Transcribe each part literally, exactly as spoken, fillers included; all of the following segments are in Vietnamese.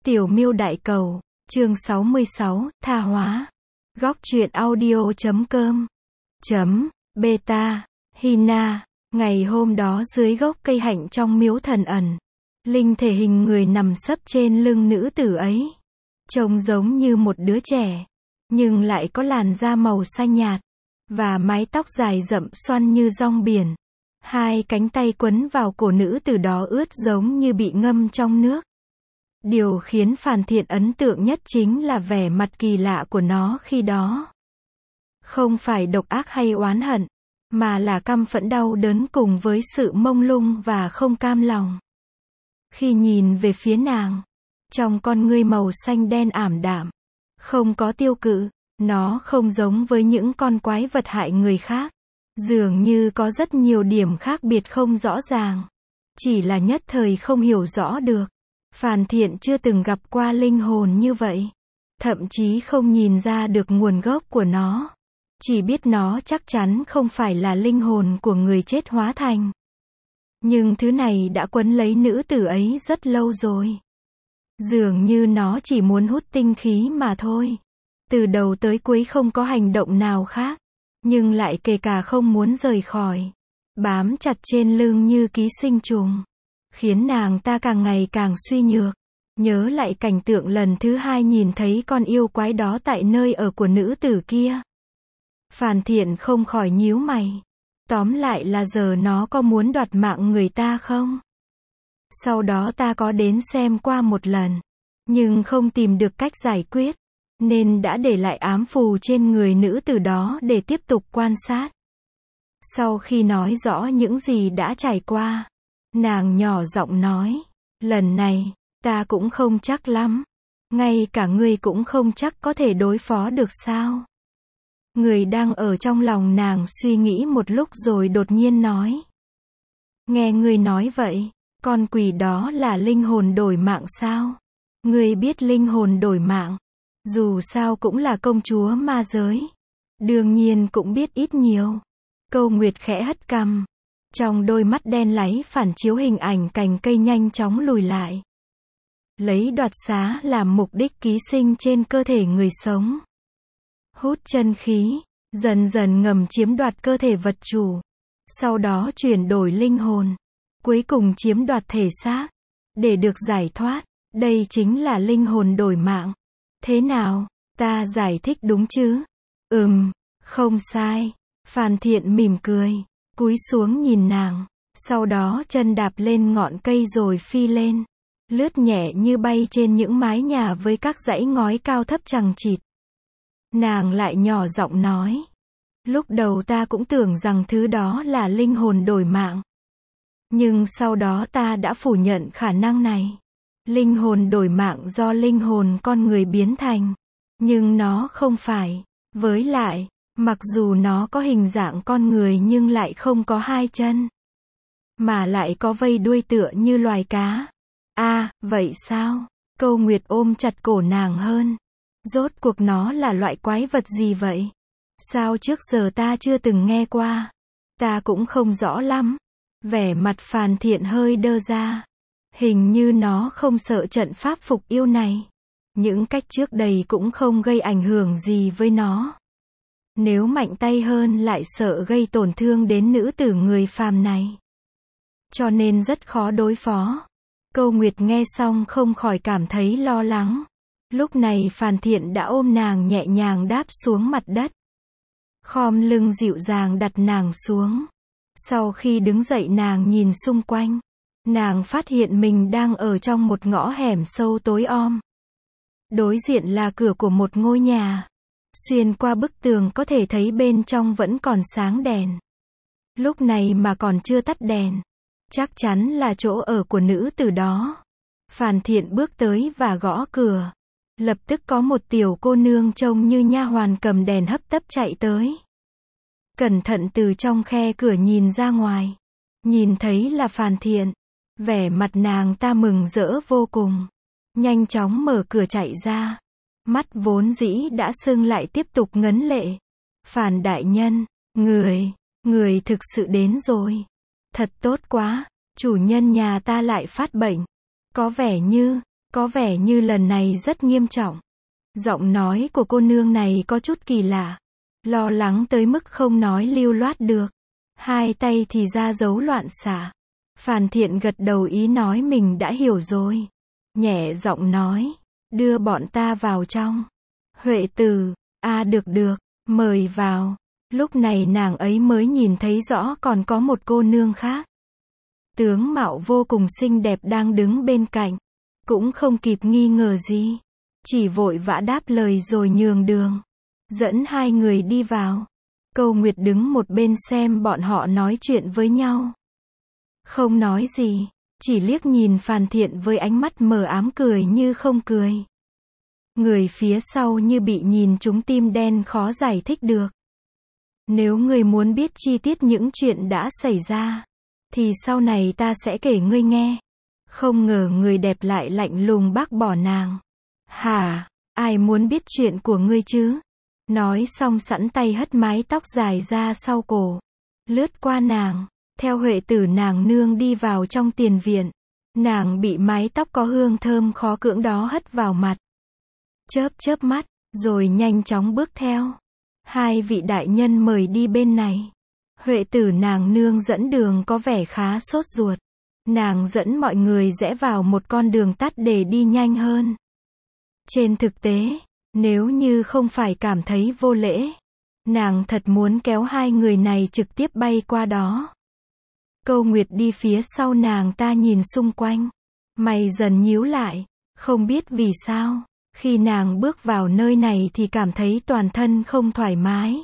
Tiểu Miêu Đại Cầu, chương sáu mươi sáu, Tha Hóa. Góc truyện audio chấm com. Chấm, beta, Hina. Ngày hôm đó dưới gốc cây hạnh trong miếu thần ẩn, linh thể hình người nằm sấp trên lưng nữ tử ấy. Trông giống như một đứa trẻ, nhưng lại có làn da màu xanh nhạt, và mái tóc dài rậm xoăn như rong biển. Hai cánh tay quấn vào cổ nữ tử đó ướt giống như bị ngâm trong nước. Điều khiến Phàn Thiện ấn tượng nhất chính là vẻ mặt kỳ lạ của nó khi đó. Không phải độc ác hay oán hận, mà là căm phẫn đau đớn cùng với sự mông lung và không cam lòng. Khi nhìn về phía nàng, trong con ngươi màu xanh đen ảm đạm, không có tiêu cự, nó không giống với những con quái vật hại người khác. Dường như có rất nhiều điểm khác biệt không rõ ràng. Chỉ là nhất thời không hiểu rõ được. Phàn Thiện chưa từng gặp qua linh hồn như vậy. Thậm chí không nhìn ra được nguồn gốc của nó. Chỉ biết nó chắc chắn không phải là linh hồn của người chết hóa thành. Nhưng thứ này đã quấn lấy nữ tử ấy rất lâu rồi. Dường như nó chỉ muốn hút tinh khí mà thôi. Từ đầu tới cuối không có hành động nào khác. Nhưng lại kể cả không muốn rời khỏi. Bám chặt trên lưng như ký sinh trùng. Khiến nàng ta càng ngày càng suy nhược. Nhớ lại cảnh tượng lần thứ hai nhìn thấy con yêu quái đó tại nơi ở của nữ tử kia. Phàn Thiện không khỏi nhíu mày. Tóm lại là giờ nó có muốn đoạt mạng người ta không? Sau đó ta có đến xem qua một lần. Nhưng không tìm được cách giải quyết. Nên đã để lại ám phù trên người nữ tử đó để tiếp tục quan sát. Sau khi nói rõ những gì đã trải qua, nàng nhỏ giọng nói, lần này, ta cũng không chắc lắm. Ngay cả ngươi cũng không chắc có thể đối phó được sao? Người đang ở trong lòng nàng suy nghĩ một lúc rồi đột nhiên nói. Nghe ngươi nói vậy, con quỷ đó là linh hồn đổi mạng sao? Ngươi biết linh hồn đổi mạng? Dù sao cũng là công chúa ma giới. Đương nhiên cũng biết ít nhiều. Câu Nguyệt khẽ hất cằm. Trong đôi mắt đen láy phản chiếu hình ảnh cành cây nhanh chóng lùi lại. Lấy đoạt xá làm mục đích ký sinh trên cơ thể người sống. Hút chân khí, dần dần ngầm chiếm đoạt cơ thể vật chủ. Sau đó chuyển đổi linh hồn. Cuối cùng chiếm đoạt thể xác. Để được giải thoát, đây chính là linh hồn đổi mạng. Thế nào, ta giải thích đúng chứ? Ừm, không sai. Phàn Thiện mỉm cười, cúi xuống nhìn nàng, sau đó chân đạp lên ngọn cây rồi phi lên, lướt nhẹ như bay trên những mái nhà với các dãy ngói cao thấp chằng chịt. Nàng lại nhỏ giọng nói, lúc đầu ta cũng tưởng rằng thứ đó là linh hồn đổi mạng. Nhưng sau đó ta đã phủ nhận khả năng này. Linh hồn đổi mạng do linh hồn con người biến thành. Nhưng nó không phải. Với lại, mặc dù nó có hình dạng con người nhưng lại không có hai chân. Mà lại có vây đuôi tựa như loài cá. À, vậy sao? Câu Nguyệt ôm chặt cổ nàng hơn. Rốt cuộc nó là loại quái vật gì vậy? Sao trước giờ ta chưa từng nghe qua? Ta cũng không rõ lắm. Vẻ mặt Phàn Thiện hơi đơ ra. Hình như nó không sợ trận pháp phục yêu này. Những cách trước đây cũng không gây ảnh hưởng gì với nó. Nếu mạnh tay hơn lại sợ gây tổn thương đến nữ tử người phàm này. Cho nên rất khó đối phó. Câu Nguyệt nghe xong không khỏi cảm thấy lo lắng. Lúc này Phàn Thiện đã ôm nàng nhẹ nhàng đáp xuống mặt đất. Khom lưng dịu dàng đặt nàng xuống. Sau khi đứng dậy nàng nhìn xung quanh. Nàng phát hiện mình đang ở trong một ngõ hẻm sâu tối om. Đối diện là cửa của một ngôi nhà. Xuyên qua bức tường có thể thấy bên trong vẫn còn sáng đèn. Lúc này mà còn chưa tắt đèn. Chắc chắn là chỗ ở của nữ tử đó. Phàn Thiện bước tới và gõ cửa. Lập tức có một tiểu cô nương trông như nha hoàn cầm đèn hấp tấp chạy tới. Cẩn thận từ trong khe cửa nhìn ra ngoài. Nhìn thấy là Phàn Thiện. Vẻ mặt nàng ta mừng rỡ vô cùng. Nhanh chóng mở cửa chạy ra. Mắt vốn dĩ đã sưng lại tiếp tục ngấn lệ. Phàn đại nhân, người, người thực sự đến rồi. Thật tốt quá, chủ nhân nhà ta lại phát bệnh. Có vẻ như, Có vẻ như lần này rất nghiêm trọng. Giọng nói của cô nương này có chút kỳ lạ. Lo lắng tới mức không nói lưu loát được. Hai tay thì ra dấu loạn xạ. Phàn Thiện gật đầu ý nói mình đã hiểu rồi. Nhẹ giọng nói, đưa bọn ta vào trong. Huệ Tử, a à, được được, mời vào. Lúc này nàng ấy mới nhìn thấy rõ còn có một cô nương khác. Tướng mạo vô cùng xinh đẹp đang đứng bên cạnh. Cũng không kịp nghi ngờ gì. Chỉ vội vã đáp lời rồi nhường đường. Dẫn hai người đi vào. Câu Nguyệt đứng một bên xem bọn họ nói chuyện với nhau. Không nói gì. Chỉ liếc nhìn Phàn Thiện với ánh mắt mờ ám cười như không cười. Người phía sau như bị nhìn trúng tim đen khó giải thích được. Nếu ngươi muốn biết chi tiết những chuyện đã xảy ra, thì sau này ta sẽ kể ngươi nghe. Không ngờ người đẹp lại lạnh lùng bác bỏ nàng. Hả, ai muốn biết chuyện của ngươi chứ? Nói xong sẵn tay hất mái tóc dài ra sau cổ. Lướt qua nàng, theo Huệ Tử nàng nương đi vào trong tiền viện. Nàng bị mái tóc có hương thơm khó cưỡng đó hất vào mặt. Chớp chớp mắt, rồi nhanh chóng bước theo. Hai vị đại nhân mời đi bên này. Huệ Tử nàng nương dẫn đường có vẻ khá sốt ruột. Nàng dẫn mọi người rẽ vào một con đường tắt để đi nhanh hơn. Trên thực tế, nếu như không phải cảm thấy vô lễ, nàng thật muốn kéo hai người này trực tiếp bay qua đó. Câu Nguyệt đi phía sau nàng ta nhìn xung quanh. Mày dần nhíu lại, không biết vì sao. Khi nàng bước vào nơi này thì cảm thấy toàn thân không thoải mái.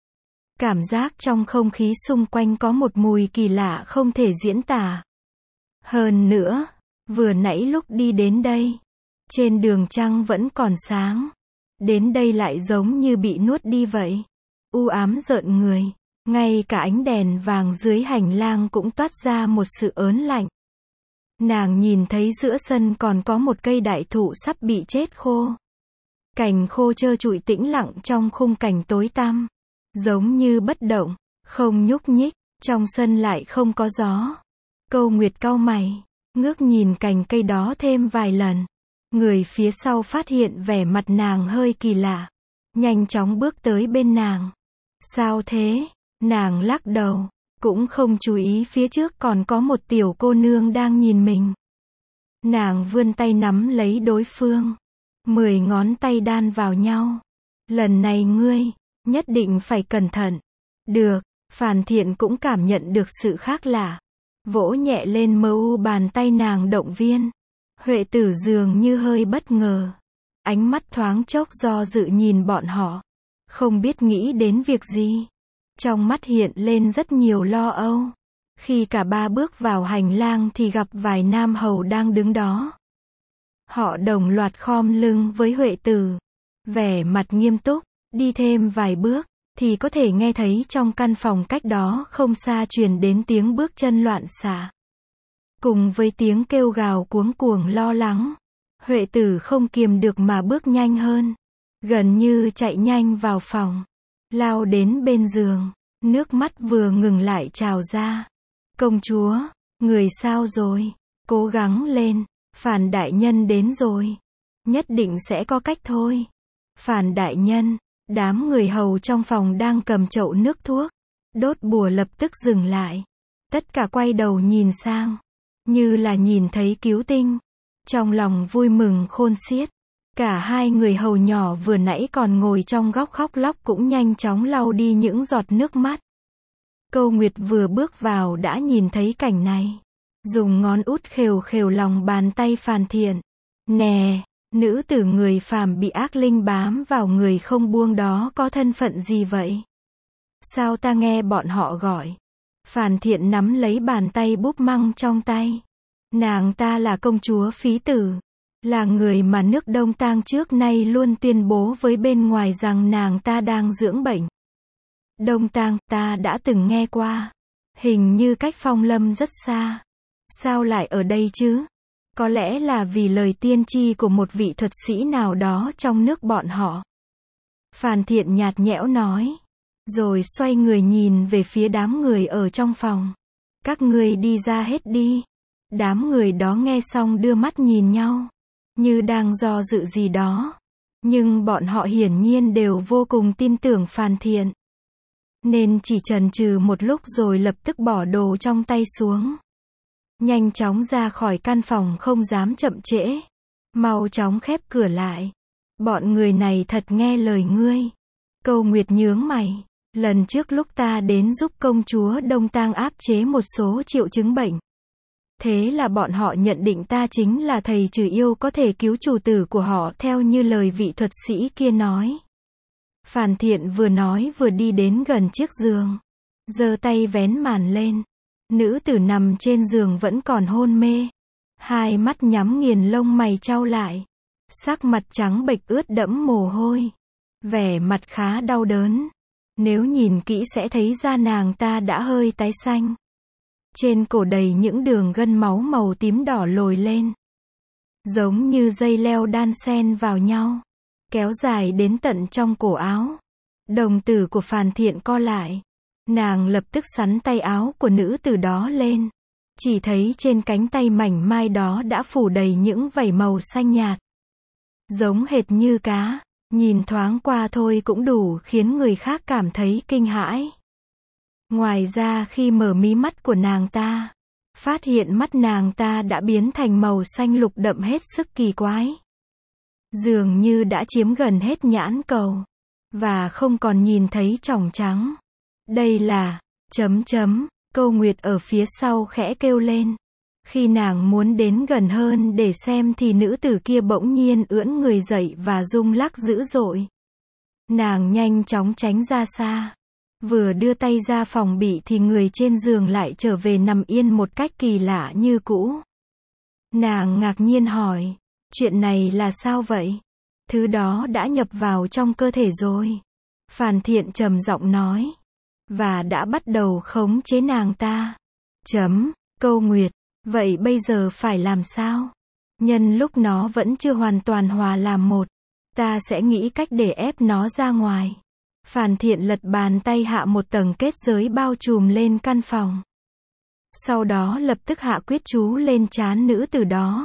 Cảm giác trong không khí xung quanh có một mùi kỳ lạ không thể diễn tả. Hơn nữa, vừa nãy lúc đi đến đây, trên đường trăng vẫn còn sáng. Đến đây lại giống như bị nuốt đi vậy. U ám rợn người. Ngay cả ánh đèn vàng dưới hành lang cũng toát ra một sự ớn lạnh. Nàng nhìn thấy giữa sân còn có một cây đại thụ sắp bị chết khô. Cành khô trơ trụi tĩnh lặng trong khung cảnh tối tăm. Giống như bất động, không nhúc nhích, trong sân lại không có gió. Câu Nguyệt cau mày, ngước nhìn cành cây đó thêm vài lần. Người phía sau phát hiện vẻ mặt nàng hơi kỳ lạ. Nhanh chóng bước tới bên nàng. Sao thế? Nàng lắc đầu, cũng không chú ý phía trước còn có một tiểu cô nương đang nhìn mình. Nàng vươn tay nắm lấy đối phương. Mười ngón tay đan vào nhau. Lần này ngươi, nhất định phải cẩn thận. Được, Phàn Thiện cũng cảm nhận được sự khác lạ. Vỗ nhẹ lên mờ u bàn tay nàng động viên. Huệ Tử dường như hơi bất ngờ. Ánh mắt thoáng chốc do dự nhìn bọn họ. Không biết nghĩ đến việc gì. Trong mắt hiện lên rất nhiều lo âu. Khi cả ba bước vào hành lang thì gặp vài nam hầu đang đứng đó. Họ đồng loạt khom lưng với Huệ Tử. Vẻ mặt nghiêm túc, đi thêm vài bước, thì có thể nghe thấy trong căn phòng cách đó không xa truyền đến tiếng bước chân loạn xạ. Cùng với tiếng kêu gào cuống cuồng lo lắng. Huệ Tử không kiềm được mà bước nhanh hơn. Gần như chạy nhanh vào phòng. Lao đến bên giường. Nước mắt vừa ngừng lại trào ra. Công chúa, người sao rồi? Cố gắng lên. Phàn đại nhân đến rồi. Nhất định sẽ có cách thôi. Phàn đại nhân. Đám người hầu trong phòng đang cầm chậu nước thuốc. Đốt bùa lập tức dừng lại. Tất cả quay đầu nhìn sang. Như là nhìn thấy cứu tinh. Trong lòng vui mừng khôn xiết. Cả hai người hầu nhỏ vừa nãy còn ngồi trong góc khóc lóc cũng nhanh chóng lau đi những giọt nước mắt. Câu Nguyệt vừa bước vào đã nhìn thấy cảnh này. Dùng ngón út khều khều lòng bàn tay Phàn Thiện. Nè, nữ tử người phàm bị ác linh bám vào người không buông đó có thân phận gì vậy? Sao ta nghe bọn họ gọi? Phàn Thiện nắm lấy bàn tay búp măng trong tay. Nàng ta là công chúa Phí Tử. Là người mà nước Đông Tang trước nay luôn tuyên bố với bên ngoài rằng nàng ta đang dưỡng bệnh. Đông Tang, ta đã từng nghe qua. Hình như cách Phong Lâm rất xa. Sao lại ở đây chứ? Có lẽ là vì lời tiên tri của một vị thuật sĩ nào đó trong nước bọn họ. Phàn Thiện nhạt nhẽo nói. Rồi xoay người nhìn về phía đám người ở trong phòng. Các ngươi đi ra hết đi. Đám người đó nghe xong đưa mắt nhìn nhau. như đang do dự gì đó. Nhưng bọn họ hiển nhiên đều vô cùng tin tưởng Phàn Thiện. Nên chỉ chần chừ một lúc rồi lập tức bỏ đồ trong tay xuống. Nhanh chóng ra khỏi căn phòng không dám chậm trễ. Mau chóng khép cửa lại. Bọn người này thật nghe lời ngươi. Câu Nguyệt nhướng mày. Lần trước lúc ta đến giúp công chúa Đông Tang áp chế một số triệu chứng bệnh. Thế là bọn họ nhận định ta chính là thầy trừ yêu có thể cứu chủ tử của họ theo như lời vị thuật sĩ kia nói. Phàn Thiện vừa nói vừa đi đến gần chiếc giường. Giơ tay vén màn lên. Nữ tử nằm trên giường vẫn còn hôn mê. Hai mắt nhắm nghiền, lông mày chau lại. Sắc mặt trắng bệch ướt đẫm mồ hôi. Vẻ mặt khá đau đớn. Nếu nhìn kỹ sẽ thấy da nàng ta đã hơi tái xanh. Trên cổ đầy những đường gân máu màu tím đỏ lồi lên. Giống như dây leo đan xen vào nhau. Kéo dài đến tận trong cổ áo. Đồng tử của Phàn Thiện co lại. Nàng lập tức xắn tay áo của nữ tử đó lên. Chỉ thấy trên cánh tay mảnh mai đó đã phủ đầy những vảy màu xanh nhạt. Giống hệt như cá. Nhìn thoáng qua thôi cũng đủ khiến người khác cảm thấy kinh hãi. Ngoài ra khi mở mí mắt của nàng ta, phát hiện mắt nàng ta đã biến thành màu xanh lục đậm hết sức kỳ quái. Dường như đã chiếm gần hết nhãn cầu. Và không còn nhìn thấy tròng trắng. Đây là, chấm chấm, Câu Nguyệt ở phía sau khẽ kêu lên. Khi nàng muốn đến gần hơn để xem thì nữ tử kia bỗng nhiên ưỡn người dậy và rung lắc dữ dội. Nàng nhanh chóng tránh ra xa. Vừa đưa tay ra phòng bị thì người trên giường lại trở về nằm yên một cách kỳ lạ như cũ. Nàng ngạc nhiên hỏi, chuyện này là sao vậy? Thứ đó đã nhập vào trong cơ thể rồi. Phàn Thiện trầm giọng nói. Và đã bắt đầu khống chế nàng ta. Chấm, Câu Nguyệt, vậy bây giờ phải làm sao? Nhân lúc nó vẫn chưa hoàn toàn hòa làm một, ta sẽ nghĩ cách để ép nó ra ngoài. Phàn Thiện lật bàn tay hạ một tầng kết giới bao trùm lên căn phòng. Sau đó lập tức hạ quyết chú lên trán nữ tử đó.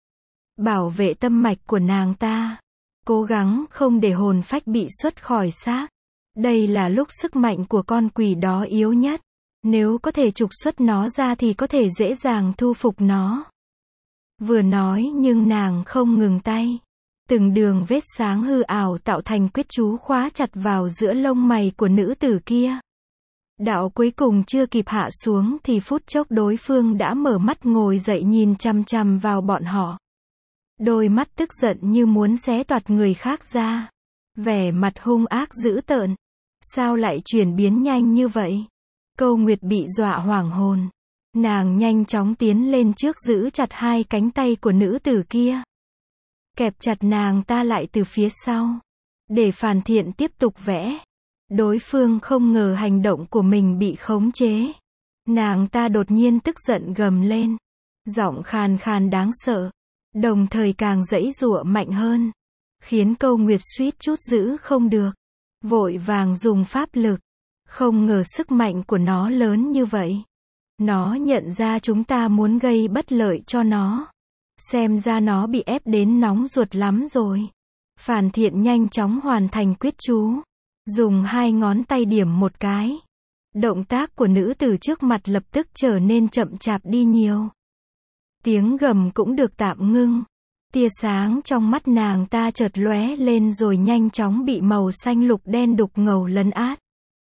Bảo vệ tâm mạch của nàng ta. Cố gắng không để hồn phách bị xuất khỏi xác. Đây là lúc sức mạnh của con quỷ đó yếu nhất. Nếu có thể trục xuất nó ra thì có thể dễ dàng thu phục nó. Vừa nói nhưng nàng không ngừng tay. Từng đường vết sáng hư ảo tạo thành quyết chú khóa chặt vào giữa lông mày của nữ tử kia. Đạo cuối cùng chưa kịp hạ xuống thì phút chốc đối phương đã mở mắt ngồi dậy nhìn chằm chằm vào bọn họ. Đôi mắt tức giận như muốn xé toạc người khác ra. Vẻ mặt hung ác dữ tợn. Sao lại chuyển biến nhanh như vậy? Câu Nguyệt bị dọa hoảng hồn. Nàng nhanh chóng tiến lên trước giữ chặt hai cánh tay của nữ tử kia. Kẹp chặt nàng ta lại từ phía sau. Để Phàn Thiện tiếp tục vẽ. Đối phương không ngờ hành động của mình bị khống chế. Nàng ta đột nhiên tức giận gầm lên. Giọng khàn khàn đáng sợ. Đồng thời càng giãy giụa mạnh hơn. Khiến Câu Nguyệt suýt chút giữ không được. Vội vàng dùng pháp lực. Không ngờ sức mạnh của nó lớn như vậy. Nó nhận ra chúng ta muốn gây bất lợi cho nó. Xem ra nó bị ép đến nóng ruột lắm rồi. Phàn Thiện nhanh chóng hoàn thành quyết chú. Dùng hai ngón tay điểm một cái. Động tác của nữ tử trước mặt lập tức trở nên chậm chạp đi nhiều. Tiếng gầm cũng được tạm ngưng. Tia sáng trong mắt nàng ta chợt lóe lên rồi nhanh chóng bị màu xanh lục đen đục ngầu lấn át.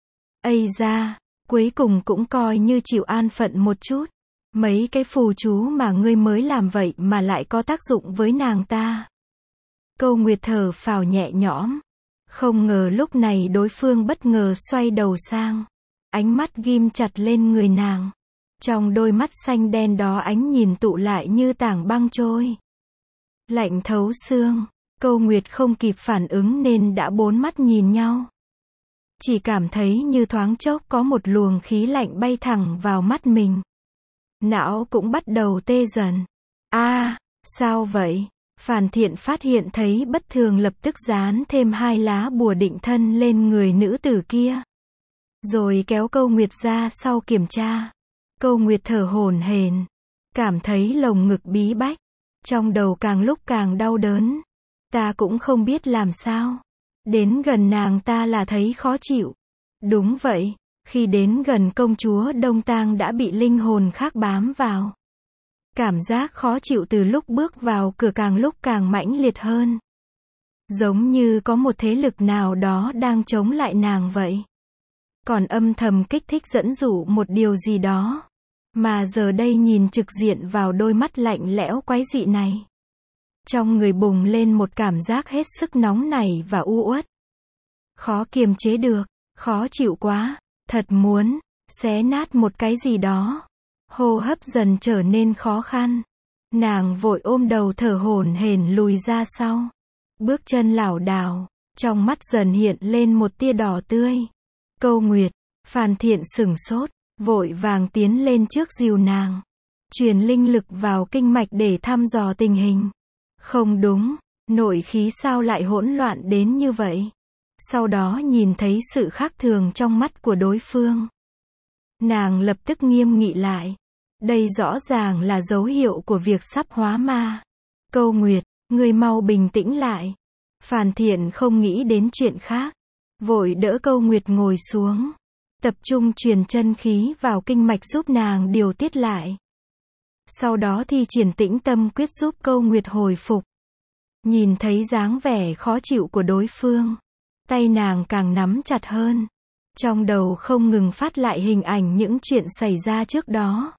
Ây da, cuối cùng cũng coi như chịu an phận một chút. Mấy cái phù chú mà ngươi mới làm vậy mà lại có tác dụng với nàng ta. Câu Nguyệt thở phào nhẹ nhõm. Không ngờ lúc này đối phương bất ngờ xoay đầu sang. Ánh mắt ghim chặt lên người nàng. Trong đôi mắt xanh đen đó ánh nhìn tụ lại như tảng băng trôi. Lạnh thấu xương. Câu Nguyệt không kịp phản ứng nên đã bốn mắt nhìn nhau. Chỉ cảm thấy như thoáng chốc có một luồng khí lạnh bay thẳng vào mắt mình. Não cũng bắt đầu tê dần. A, à, sao vậy? Phàn Thiện phát hiện thấy bất thường lập tức dán thêm hai lá bùa định thân lên người nữ tử kia. Rồi kéo Câu Nguyệt ra sau kiểm tra. Câu Nguyệt thở hổn hển. Cảm thấy lồng ngực bí bách. Trong đầu càng lúc càng đau đớn. Ta cũng không biết làm sao. Đến gần nàng ta là thấy khó chịu. Đúng vậy, khi đến gần công chúa Đông Tang đã bị linh hồn khác bám vào. Cảm giác khó chịu từ lúc bước vào cửa càng lúc càng mãnh liệt hơn. Giống như có một thế lực nào đó đang chống lại nàng vậy. Còn âm thầm kích thích dẫn dụ một điều gì đó. Mà giờ đây nhìn trực diện vào đôi mắt lạnh lẽo quái dị này. Trong người bùng lên một cảm giác hết sức nóng nảy và u uất. Khó kiềm chế được, khó chịu quá, thật muốn xé nát một cái gì đó. Hô hấp dần trở nên khó khăn. Nàng vội ôm đầu thở hổn hển lùi ra sau. Bước chân lảo đảo, trong mắt dần hiện lên một tia đỏ tươi. Câu Nguyệt, Phàn Thiện sửng sốt, vội vàng tiến lên trước dìu nàng. Truyền linh lực vào kinh mạch để thăm dò tình hình. Không đúng, nội khí sao lại hỗn loạn đến như vậy? Sau đó nhìn thấy sự khác thường trong mắt của đối phương. Nàng lập tức nghiêm nghị lại. Đây rõ ràng là dấu hiệu của việc sắp hóa ma. Câu Nguyệt, ngươi mau bình tĩnh lại. Phàn Thiện không nghĩ đến chuyện khác. Vội đỡ Câu Nguyệt ngồi xuống. Tập trung truyền chân khí vào kinh mạch giúp nàng điều tiết lại. Sau đó thi triển tĩnh tâm quyết giúp Câu Nguyệt hồi phục. Nhìn thấy dáng vẻ khó chịu của đối phương. Tay nàng càng nắm chặt hơn. Trong đầu không ngừng phát lại hình ảnh những chuyện xảy ra trước đó.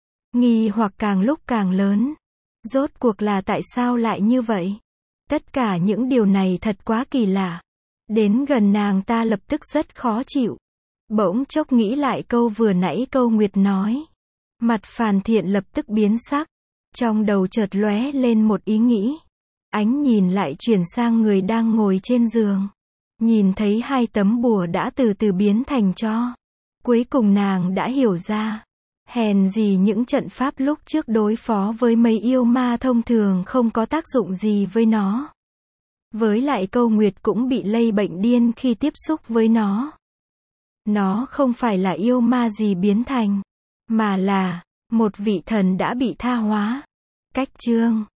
Nghi hoặc càng lúc càng lớn. Rốt cuộc là tại sao lại như vậy? Tất cả những điều này thật quá kỳ lạ. Đến gần nàng ta lập tức rất khó chịu. Bỗng chốc nghĩ lại câu vừa nãy Câu Nguyệt nói. Mặt Phàn Thiện lập tức biến sắc. Trong đầu chợt lóe lên một ý nghĩ. Ánh nhìn lại chuyển sang người đang ngồi trên giường. Nhìn thấy hai tấm bùa đã từ từ biến thành tro. Cuối cùng nàng đã hiểu ra. Hèn gì những trận pháp lúc trước đối phó với mấy yêu ma thông thường không có tác dụng gì với nó. Với lại Câu Nguyệt cũng bị lây bệnh điên khi tiếp xúc với nó. Nó không phải là yêu ma gì biến thành, mà là một vị thần đã bị tha hóa. Cách chương